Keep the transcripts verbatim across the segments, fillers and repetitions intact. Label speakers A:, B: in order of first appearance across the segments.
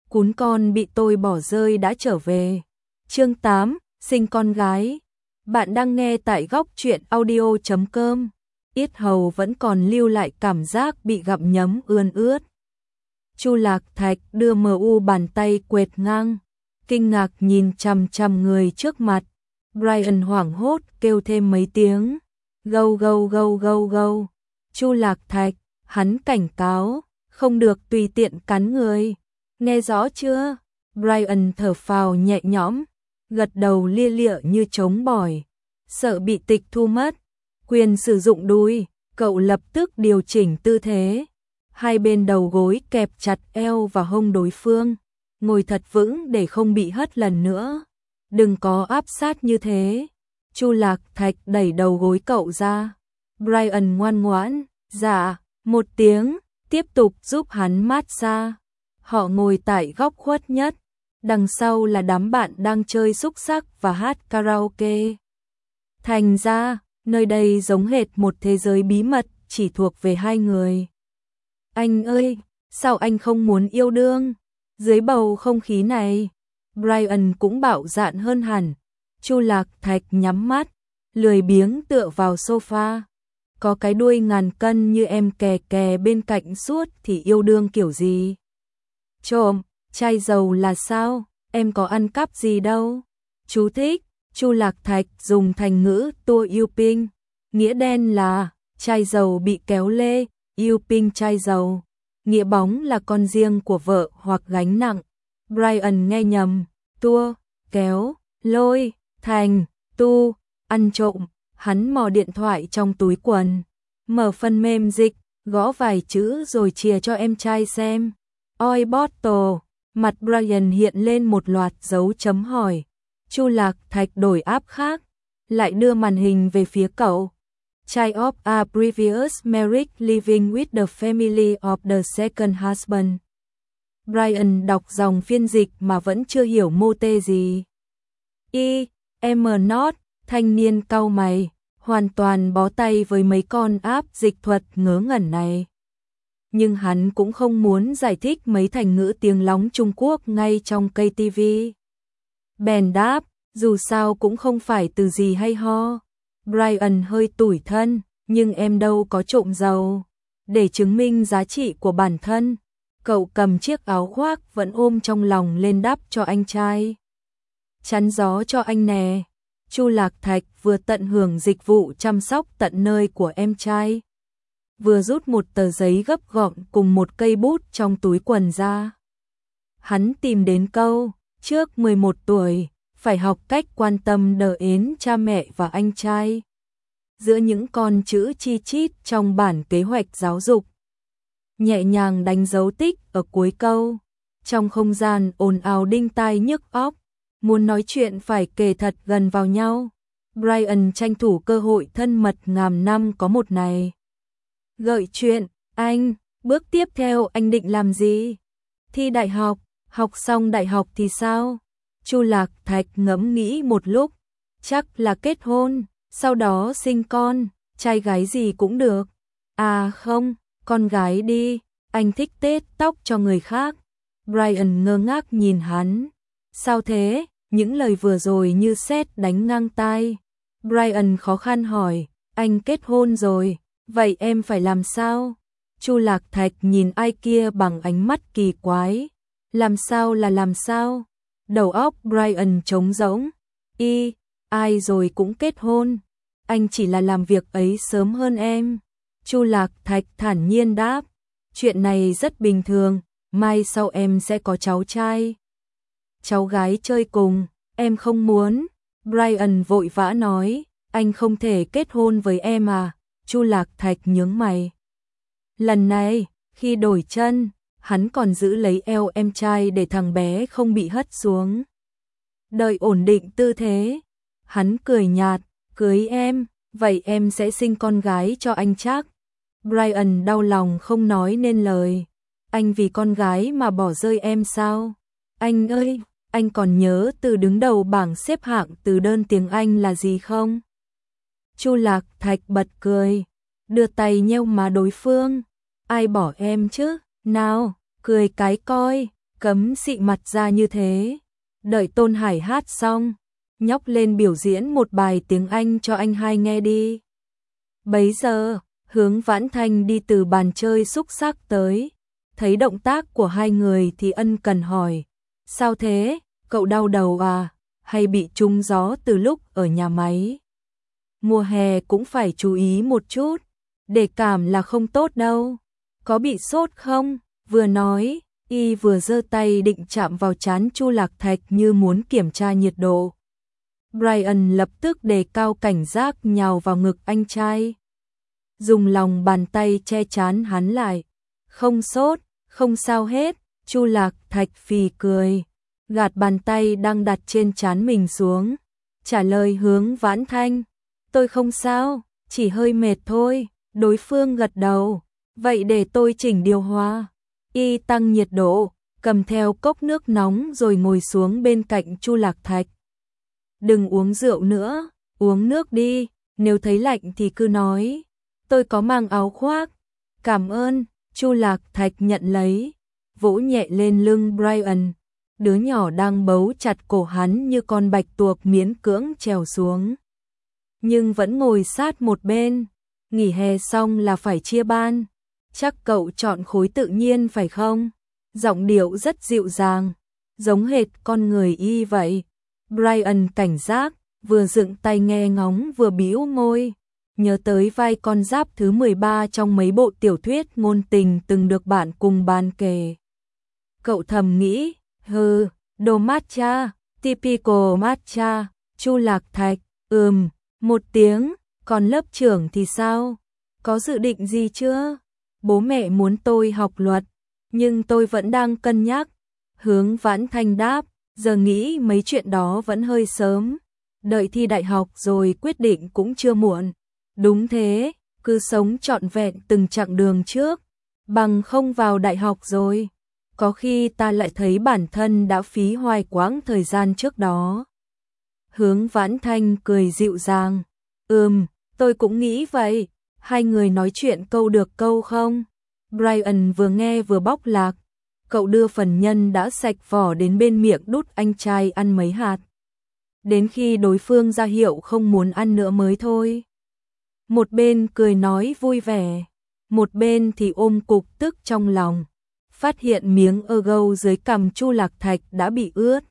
A: cún con bị tôi bỏ rơi đã trở về. Chương tám, sinh con gái. Bạn đang nghe tại góc truyện audio chấm com. Yết hầu vẫn còn lưu lại cảm giác bị gặm nhấm ươn ướt. Chu Lạc Thạch đưa mờ u bàn tay quệt ngang, kinh ngạc nhìn chằm chằm người trước mặt. Brian hoảng hốt kêu thêm mấy tiếng. Gâu gâu gâu gâu gâu. Chu Lạc Thạch, hắn cảnh cáo, không được tùy tiện cắn người. Nghe rõ chưa? Brian thở phào nhẹ nhõm, gật đầu lia lịa như trống bỏi. Sợ bị tịch thu mất quyền sử dụng đùi, cậu lập tức điều chỉnh tư thế. Hai bên đầu gối kẹp chặt eo và hông đối phương, ngồi thật vững để không bị hất lần nữa. Đừng có áp sát như thế. Chu Lạc Thạch đẩy đầu gối cậu ra. Brian ngoan ngoãn, dạ, một tiếng, tiếp tục giúp hắn mát xa. Họ ngồi tại góc khuất nhất, đằng sau là đám bạn đang chơi xúc xắc và hát karaoke. Thành ra, nơi đây giống hệt một thế giới bí mật chỉ thuộc về hai người. Anh ơi, sao anh không muốn yêu đương? Dưới bầu không khí này, Brian cũng bạo dạn hơn hẳn. Chu Lạc Thạch nhắm mắt, lười biếng tựa vào sofa. Có cái đuôi ngàn cân như em kè kè bên cạnh suốt thì yêu đương kiểu gì? Trộm, chai dầu là sao? Em có ăn cắp gì đâu. Chú thích, Chu Lạc Thạch dùng thành ngữ tua yêu ping, nghĩa đen là chai dầu bị kéo lê, yêu ping chai dầu. Nghĩa bóng là con riêng của vợ hoặc gánh nặng. Brian nghe nhầm, tua, kéo, lôi, thành, tu, ăn trộm. Hắn mò điện thoại trong túi quần, mở phần mềm dịch, gõ vài chữ rồi chìa cho em trai xem. Oi bottle, mặt Brian hiện lên một loạt dấu chấm hỏi. Chu Lạc Thạch đổi app khác, lại đưa màn hình về phía cậu. Child of a previous marriage living with the family of the second husband. Brian đọc dòng phiên dịch mà vẫn chưa hiểu mô tê gì. I, em not, thanh niên cau mày, hoàn toàn bó tay với mấy con app dịch thuật ngớ ngẩn này. Nhưng hắn cũng không muốn giải thích mấy thành ngữ tiếng lóng Trung Quốc ngay trong cây tivi. Bèn đáp, dù sao cũng không phải từ gì hay ho. Brian hơi tủi thân, nhưng em đâu có trộm dầu. Để chứng minh giá trị của bản thân, cậu cầm chiếc áo khoác vẫn ôm trong lòng lên đắp cho anh trai. Chắn gió cho anh nè. Chu Lạc Thạch vừa tận hưởng dịch vụ chăm sóc tận nơi của em trai, vừa rút một tờ giấy gấp gọn cùng một cây bút trong túi quần ra. Hắn tìm đến câu, trước mười một tuổi, phải học cách quan tâm đờ ến cha mẹ và anh trai. Giữa những con chữ chi chít trong bản kế hoạch giáo dục, nhẹ nhàng đánh dấu tích ở cuối câu. Trong không gian ồn ào đinh tai nhức óc, muốn nói chuyện phải kề thật gần vào nhau. Brian tranh thủ cơ hội thân mật ngàn năm có một này. Gợi chuyện, anh, bước tiếp theo anh định làm gì? Thi đại học, học xong đại học thì sao? Chu Lạc Thạch ngẫm nghĩ một lúc, chắc là kết hôn, sau đó sinh con, trai gái gì cũng được. À không, con gái đi, anh thích tết tóc cho người khác. Brian ngơ ngác nhìn hắn. Sao thế? Những lời vừa rồi như sét đánh ngang tai. Brian khó khăn hỏi, anh kết hôn rồi, vậy em phải làm sao? Chu Lạc Thạch nhìn ai kia bằng ánh mắt kỳ quái. Làm sao là làm sao? Đầu óc Brian trống rỗng. Y, ai rồi cũng kết hôn. Anh chỉ là làm việc ấy sớm hơn em. Chu Lạc Thạch thản nhiên đáp. Chuyện này rất bình thường, mai sau em sẽ có cháu trai. Cháu gái chơi cùng, em không muốn. Brian vội vã nói, anh không thể kết hôn với em à? Chu Lạc Thạch nhướng mày. Lần này, khi đổi chân, hắn còn giữ lấy eo em trai để thằng bé không bị hất xuống. Đợi ổn định tư thế, hắn cười nhạt, cưới em, vậy em sẽ sinh con gái cho anh chắc. Brian đau lòng không nói nên lời. Anh vì con gái mà bỏ rơi em sao? Anh ơi, anh còn nhớ từ đứng đầu bảng xếp hạng từ đơn tiếng Anh là gì không? Chu Lạc Thạch bật cười, đưa tay nheo má đối phương. Ai bỏ em chứ? Nào, cười cái coi. cấm xị mặt ra như thế. Đợi Tôn Hải hát xong, nhóc lên biểu diễn một bài tiếng Anh cho anh hai nghe đi. Bấy giờ, Hướng Vãn Thanh đi từ bàn chơi xúc xắc tới, thấy động tác của hai người thì ân cần hỏi, sao thế, cậu đau đầu à, hay bị trúng gió từ lúc ở nhà máy? Mùa hè cũng phải chú ý một chút, để cảm là không tốt đâu. Có bị sốt không? Vừa nói, y vừa giơ tay định chạm vào trán Chu Lạc Thạch như muốn kiểm tra nhiệt độ. Brian lập tức đề cao cảnh giác nhào vào ngực anh trai, dùng lòng bàn tay che trán hắn lại. Không sốt, không sao hết. Chu Lạc Thạch phì cười, gạt bàn tay đang đặt trên trán mình xuống, trả lời Hướng Vãn Thanh, tôi không sao, chỉ hơi mệt thôi. Đối phương gật đầu, vậy để tôi chỉnh điều hòa. Y tăng nhiệt độ, cầm theo cốc nước nóng rồi ngồi xuống bên cạnh Chu Lạc Thạch. Đừng uống rượu nữa, uống nước đi, nếu thấy lạnh thì cứ nói, tôi có mang áo khoác. Cảm ơn. Chu Lạc Thạch nhận lấy, vỗ nhẹ lên lưng Brian, đứa nhỏ đang bấu chặt cổ hắn như con bạch tuộc miễn cưỡng trèo xuống, nhưng vẫn ngồi sát một bên. Nghỉ hè xong là phải chia ban, chắc cậu chọn khối tự nhiên phải không? Giọng điệu rất dịu dàng, giống hệt con người y vậy. Brian cảnh giác, vừa dựng tay nghe ngóng vừa bĩu môi, nhớ tới vai con giáp thứ mười ba trong mấy bộ tiểu thuyết ngôn tình từng được bạn cùng bàn kể. Cậu thầm nghĩ, hừ, đồ matcha, typical matcha. Chu Lạc Thạch, ừm, một tiếng. Còn lớp trưởng thì sao? Có dự định gì chưa? Bố mẹ muốn tôi học luật, nhưng tôi vẫn đang cân nhắc. Hướng Vãn Thanh đáp, giờ nghĩ mấy chuyện đó vẫn hơi sớm. Đợi thi đại học rồi quyết định cũng chưa muộn. Đúng thế, cứ sống trọn vẹn từng chặng đường trước, bằng không vào đại học rồi, có khi ta lại thấy bản thân đã phí hoài quãng thời gian trước đó. Hướng Vãn Thanh cười dịu dàng, ừm, tôi cũng nghĩ vậy. Hai người nói chuyện câu được câu không? Brian vừa nghe vừa bóc lạc, cậu đưa phần nhân đã sạch vỏ đến bên miệng đút anh trai ăn mấy hạt, đến khi đối phương ra hiệu không muốn ăn nữa mới thôi. Một bên cười nói vui vẻ, một bên thì ôm cục tức trong lòng, phát hiện miếng ơ gâu dưới cằm Chu Lạc Thạch đã bị ướt.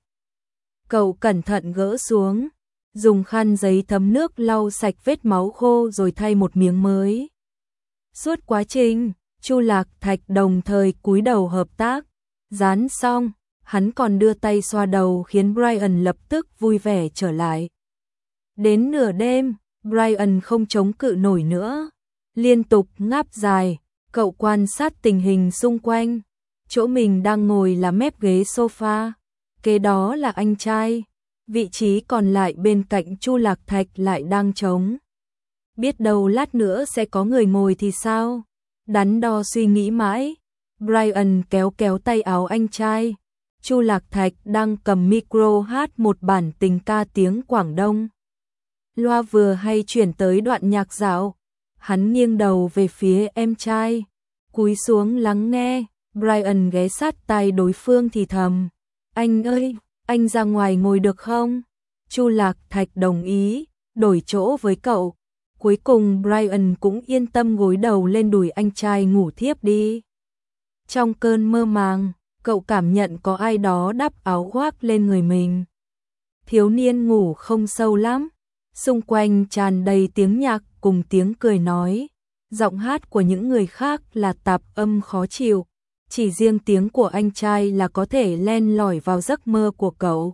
A: Cậu cẩn thận gỡ xuống, dùng khăn giấy thấm nước lau sạch vết máu khô rồi thay một miếng mới. Suốt quá trình, Chu Lạc Thạch đồng thời cúi đầu hợp tác, dán xong, hắn còn đưa tay xoa đầu khiến Brian lập tức vui vẻ trở lại. Đến nửa đêm, Brian không chống cự nổi nữa, liên tục ngáp dài, cậu quan sát tình hình xung quanh. Chỗ mình đang ngồi là mép ghế sofa, kế đó là anh trai, vị trí còn lại bên cạnh Chu Lạc Thạch lại đang trống. Biết đâu lát nữa sẽ có người ngồi thì sao? Đắn đo suy nghĩ mãi, Brian kéo kéo tay áo anh trai. Chu Lạc Thạch đang cầm micro hát một bản tình ca tiếng Quảng Đông. Loa vừa hay chuyển tới đoạn nhạc dạo, hắn nghiêng đầu về phía em trai, cúi xuống lắng nghe. Brian ghé sát tai đối phương thì thầm, anh ơi, anh ra ngoài ngồi được không? Chu Lạc Thạch đồng ý, đổi chỗ với cậu. Cuối cùng Brian cũng yên tâm gối đầu lên đùi anh trai ngủ thiếp đi. Trong cơn mơ màng, cậu cảm nhận có ai đó đắp áo khoác lên người mình. Thiếu niên ngủ không sâu lắm, xung quanh tràn đầy tiếng nhạc cùng tiếng cười nói. Giọng hát của những người khác là tạp âm khó chịu, chỉ riêng tiếng của anh trai là có thể len lỏi vào giấc mơ của cậu.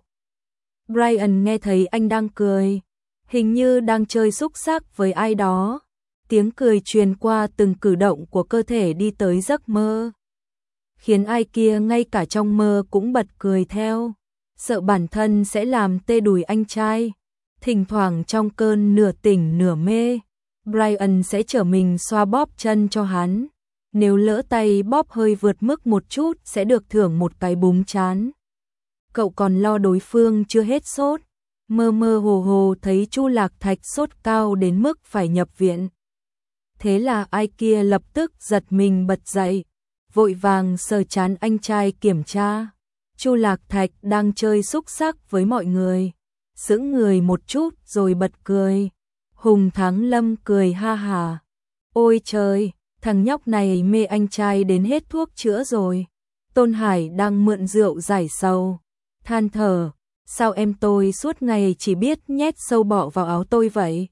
A: Brian nghe thấy anh đang cười, hình như đang chơi xúc xắc với ai đó. Tiếng cười truyền qua từng cử động của cơ thể đi tới giấc mơ, khiến ai kia ngay cả trong mơ cũng bật cười theo, sợ bản thân sẽ làm tê đùi anh trai. Thỉnh thoảng trong cơn nửa tỉnh nửa mê, Brian sẽ trở mình xoa bóp chân cho hắn. Nếu lỡ tay bóp hơi vượt mức một chút sẽ được thưởng một cái búng chán. Cậu còn lo đối phương chưa hết sốt, mơ mơ hồ hồ thấy Chu Lạc Thạch sốt cao đến mức phải nhập viện. Thế là ai kia lập tức giật mình bật dậy, vội vàng sờ trán anh trai kiểm tra. Chu Lạc Thạch đang chơi xúc xắc với mọi người, sững người một chút rồi bật cười. Hùng Thắng Lâm cười ha hà. Ôi trời, thằng nhóc này mê anh trai đến hết thuốc chữa rồi. Tôn Hải đang mượn rượu giải sầu, than thở, sao em tôi suốt ngày chỉ biết nhét sâu bọ vào áo tôi vậy?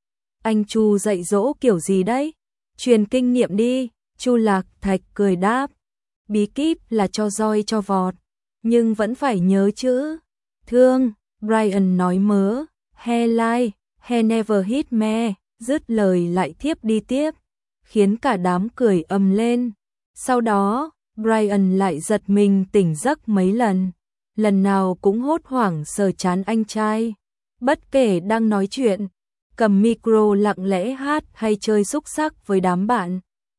A: Anh Chu dạy dỗ kiểu gì đấy? Truyền kinh nghiệm đi, Chu Lạc Thạch cười đáp. Bí kíp là cho roi cho vọt, nhưng vẫn phải nhớ chữ. Thương, Brian nói mớ, he like, he never hit me, dứt lời lại thiếp đi tiếp, khiến cả đám cười ầm lên. Sau đó, Brian lại giật mình tỉnh giấc mấy lần, lần nào cũng hốt hoảng sờ chán anh trai. Bất kể đang nói chuyện, cầm micro lặng lẽ hát hay chơi xúc xắc với đám bạn,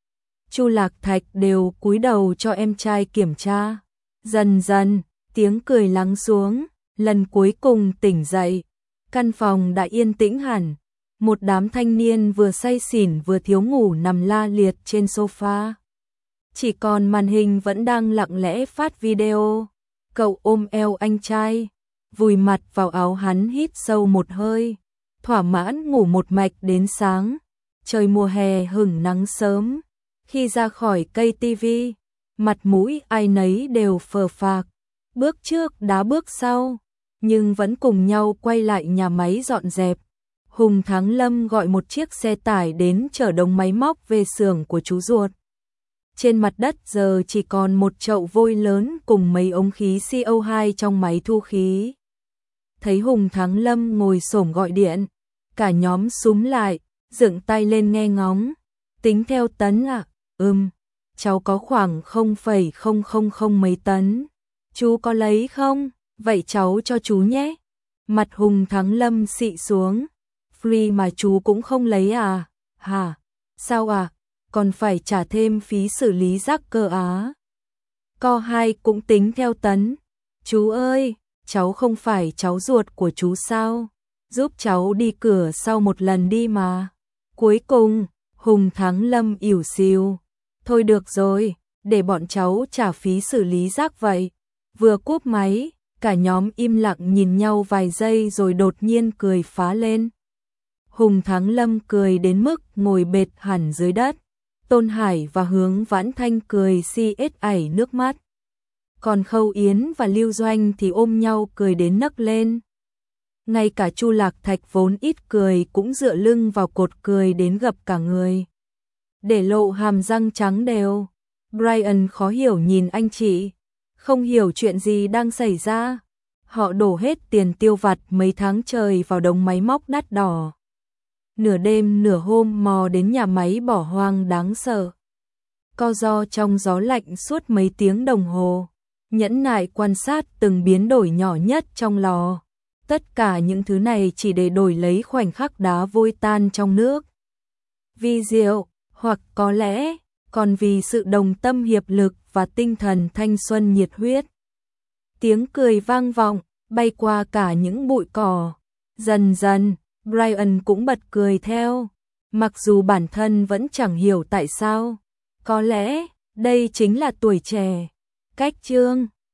A: Chu Lạc Thạch đều cúi đầu cho em trai kiểm tra. Dần dần, tiếng cười lắng xuống, lần cuối cùng tỉnh dậy, căn phòng đã yên tĩnh hẳn. Một đám thanh niên vừa say xỉn vừa thiếu ngủ nằm la liệt trên sofa. Chỉ còn màn hình vẫn đang lặng lẽ phát video. Cậu ôm eo anh trai, vùi mặt vào áo hắn hít sâu một hơi, thỏa mãn ngủ một mạch đến sáng. Trời mùa hè hửng nắng sớm. Khi ra khỏi cây tivi, mặt mũi ai nấy đều phờ phạc, bước trước đá bước sau, nhưng vẫn cùng nhau quay lại nhà máy dọn dẹp. Hùng Thắng Lâm gọi một chiếc xe tải đến chở đống máy móc về xưởng của chú ruột. Trên mặt đất giờ chỉ còn một chậu vôi lớn cùng mấy ống khí xê o hai trong máy thu khí. Thấy Hùng Thắng Lâm ngồi xổm gọi điện, cả nhóm súm lại, dựng tay lên nghe ngóng. Tính theo tấn à? Ừm, cháu có khoảng không phẩy không không không mấy tấn. Chú có lấy không? Vậy cháu cho chú nhé. Mặt Hùng Thắng Lâm xị xuống. Free mà chú cũng không lấy à? Hả? Sao à? Còn phải trả thêm phí xử lý rác cơ á. Co hai cũng tính theo tấn. Chú ơi, cháu không phải cháu ruột của chú sao? Giúp cháu đi cửa sau một lần đi mà. Cuối cùng, Hùng Thắng Lâm ỉu xìu. Thôi được rồi, để bọn cháu trả phí xử lý rác vậy. Vừa cúp máy, cả nhóm im lặng nhìn nhau vài giây rồi đột nhiên cười phá lên. Hùng Thắng Lâm cười đến mức ngồi bệt hẳn dưới đất. Tôn Hải và Hướng Vãn Thanh cười si ết ảy nước mắt. Còn Khâu Yến và Lưu Doanh thì ôm nhau cười đến nấc lên. Ngay cả Chu Lạc Thạch vốn ít cười cũng dựa lưng vào cột cười đến gập cả người, để lộ hàm răng trắng đều. Brian khó hiểu nhìn anh chị, không hiểu chuyện gì đang xảy ra. Họ đổ hết tiền tiêu vặt mấy tháng trời vào đống máy móc đắt đỏ. Nửa đêm nửa hôm mò đến nhà máy bỏ hoang đáng sợ. Co ro trong gió lạnh suốt mấy tiếng đồng hồ, nhẫn nại quan sát từng biến đổi nhỏ nhất trong lò. Tất cả những thứ này chỉ để đổi lấy khoảnh khắc đá vôi tan trong nước. Vì rượu, hoặc có lẽ còn vì sự đồng tâm hiệp lực và tinh thần thanh xuân nhiệt huyết. Tiếng cười vang vọng, bay qua cả những bụi cỏ. Dần dần, Brian cũng bật cười theo, mặc dù bản thân vẫn chẳng hiểu tại sao. Có lẽ, đây chính là tuổi trẻ. Cách chương